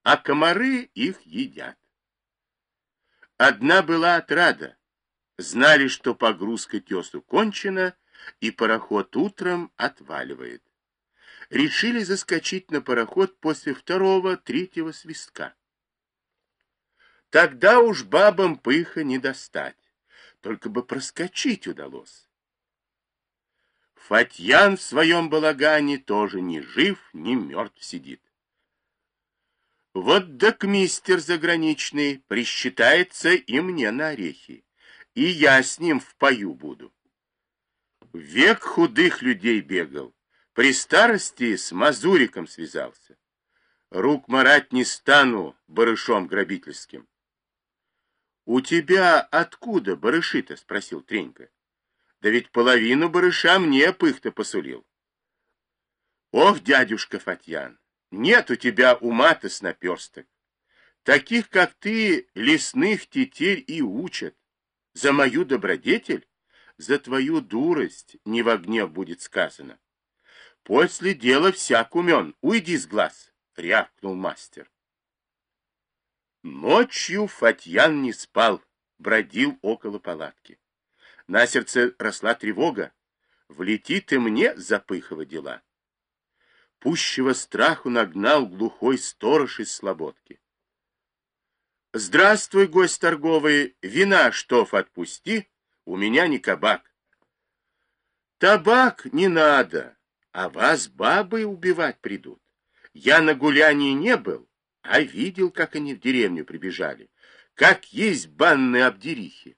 а комары их едят. Одна была отрада. Знали, что погрузка тесу кончена, и пароход утром отваливает. Решили заскочить на пароход после второго-третьего свистка. Тогда уж бабам пыха не достать, только бы проскочить удалось. Фатьян в своем балагане тоже ни жив, ни мертв сидит. Вот докмистер заграничный присчитается и мне на орехи, и я с ним в пою буду. Век худых людей бегал, при старости с мазуриком связался. Рук марать не стану барышом грабительским. — У тебя откуда барыши-то? — спросил Тренька. — Да ведь половину барыша мне пых-то посулил. — Ох, дядюшка Фатьян, нет у тебя ума-то с наперсток. Таких, как ты, лесных тетерь и учат. За мою добродетель, за твою дурость не во гнев будет сказано. После дела всяк умен, уйди с глаз, — рявкнул мастер. Ночью Фатьян не спал, бродил около палатки. На сердце росла тревога. Влетит и мне запыхова дела. Пущего страху нагнал глухой сторож из слободки. — Здравствуй, гость торговый, вина штоф отпусти, у меня не кабак. — Табак не надо, а вас бабы убивать придут. Я на гулянии не был, а видел, как они в деревню прибежали, как есть банные обдерихи.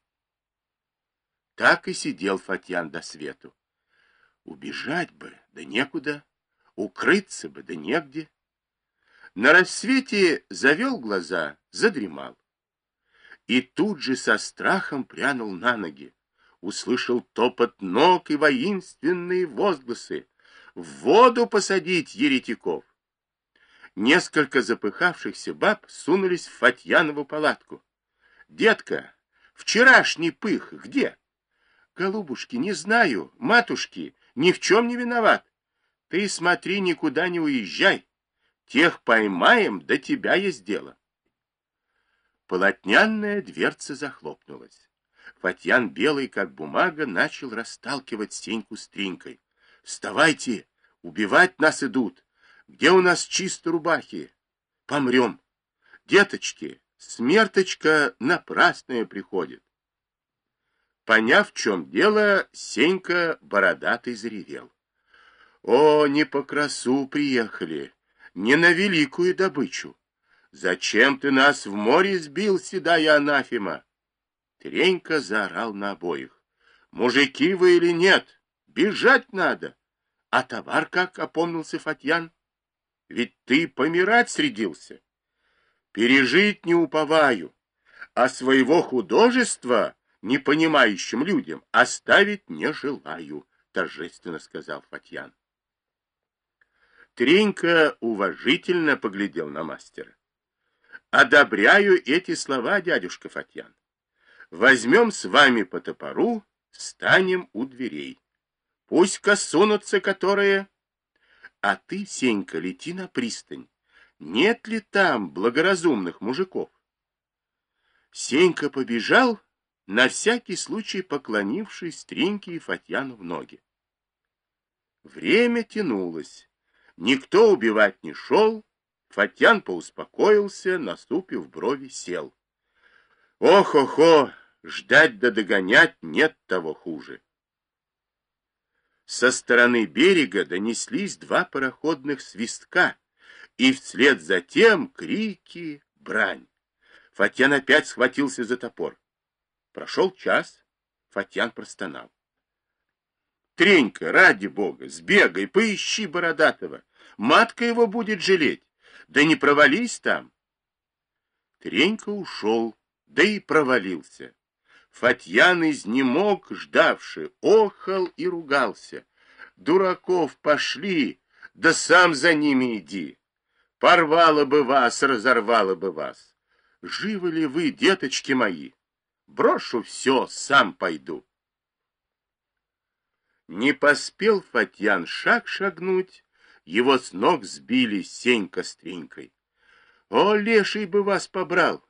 Так и сидел Фатьян до свету. Убежать бы, да некуда, укрыться бы, да негде. На рассвете завел глаза, задремал. И тут же со страхом прянул на ноги. Услышал топот ног и воинственные возгласы. В воду посадить еретиков. Несколько запыхавшихся баб сунулись в Фатьянову палатку. — Детка, вчерашний пых где? — Голубушки, не знаю, матушки, ни в чем не виноват. Ты смотри, никуда не уезжай. Тех поймаем, до тебя есть дело. Полотняная дверца захлопнулась. Фатьян, белый как бумага, начал расталкивать Сеньку с Тринькой. — Вставайте, убивать нас идут. Где у нас чисто рубахи? Помрем. Деточки, смерточка напрасная приходит. Поняв, в чем дело, Сенька бородатый заревел. О, не по красу приехали, не на великую добычу. Зачем ты нас в море сбил, седая анафема? Тренька заорал на обоих. Мужики вы или нет? Бежать надо. А товар как, опомнился Фатьян? Ведь ты помирать средился. Пережить не уповаю, а своего художества непонимающим людям оставить не желаю, торжественно сказал Фатьян. Тренька уважительно поглядел на мастера. Одобряю эти слова, дядюшка Фатьян. Возьмем с вами по топору, станем у дверей. Пусть-ка сунутся которые... А ты, Сенька, лети на пристань. Нет ли там благоразумных мужиков? Сенька побежал, на всякий случай поклонившись Триньке и Фатьяну в ноги. Время тянулось. Никто убивать не шел. Фатьян поуспокоился, наступив брови, сел. Ох-охо, ждать да догонять нет того хуже. Со стороны берега донеслись два пароходных свистка, и вслед за тем крики, брань. Фатьян опять схватился за топор. Прошел час, Фатьян простонал. Тренька, ради бога, сбегай, поищи Бородатого. Матка его будет жалеть. Да не провались там. Тренька ушел, да и провалился. Фатьян изнемог, ждавший, охал и ругался. Дураков пошли, да сам за ними иди. Порвало бы вас, разорвало бы вас. Живы ли вы, деточки мои? Брошу все, сам пойду. Не поспел Фатьян шаг шагнуть, его с ног сбили Сенька с Тринькой. О, леший бы вас побрал!